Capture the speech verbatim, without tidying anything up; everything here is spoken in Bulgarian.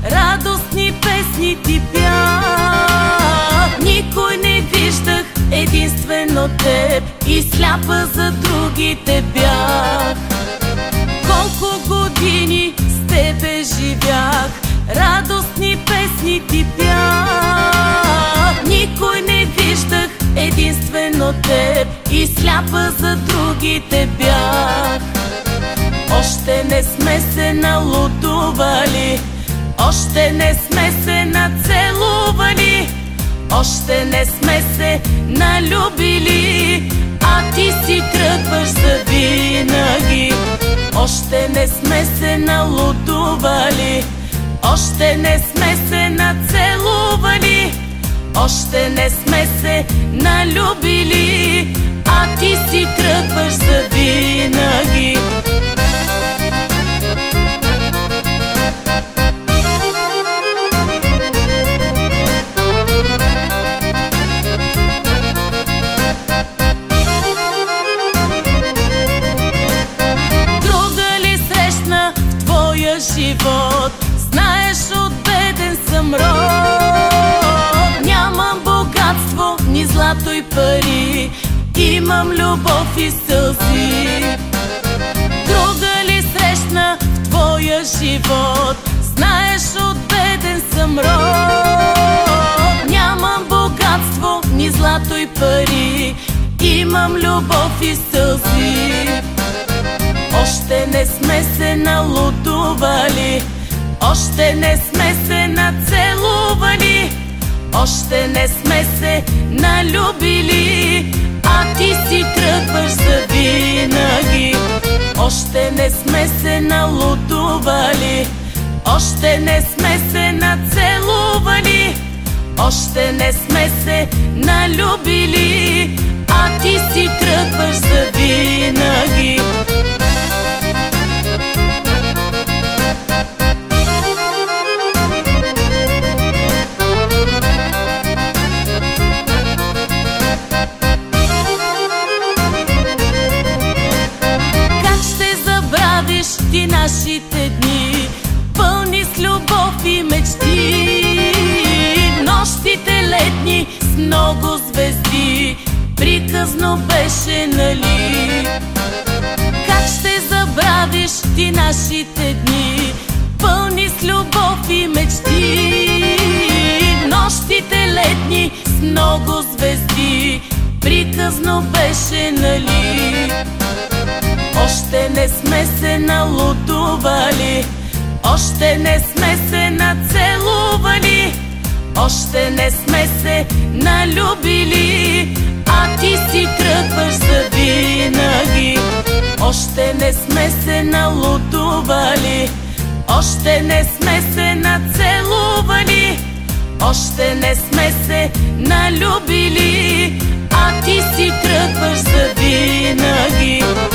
радостни песни ти пях. Никой не виждах, единствено теб, и сляпа за другите бях. Колко години с тебе живях, радостни песни ти пях. Никой не виждах, единствено теб, и сляпа за другите бях. Още не сме се налудували, още не сме се нацелували, още не сме се налюбили, а ти си тръгваш завинаги. Още не сме се налудували, още не сме се нацелували, още не сме се налюбили, а ти си тръгваш завинаги. Живот, знаеш, от беден съм род. Нямам богатство, ни злато и пари, имам любов и сълзи. Друга ли срещна в твоя живот? Знаеш, от беден съм род. Нямам богатство, ни злато и пари, имам любов и сълзи. Още не сме се налудували, още не сме се нацелували, още не сме се налюбили, а ти си тръгваш завинаги. Още не сме се налудували, още не сме се нацелували, още не сме се налюбили, а ти си тръгваш завинаги. Ти нашите дни, пълни с любов и мечти, нощите летни с много звезди, приказно беше, нали? Как ще забравиш ти нашите дни, пълни с любов и мечти, нощите летни с много звезди, приказно беше, нали? Още не сме се налудували, още не сме се нацелували, още не сме се налюбили, а ти си тръгваш завинаги. Още не сме се налудували, още не сме се нацелували, още не сме се налюбили, а ти си тръгваш завинаги.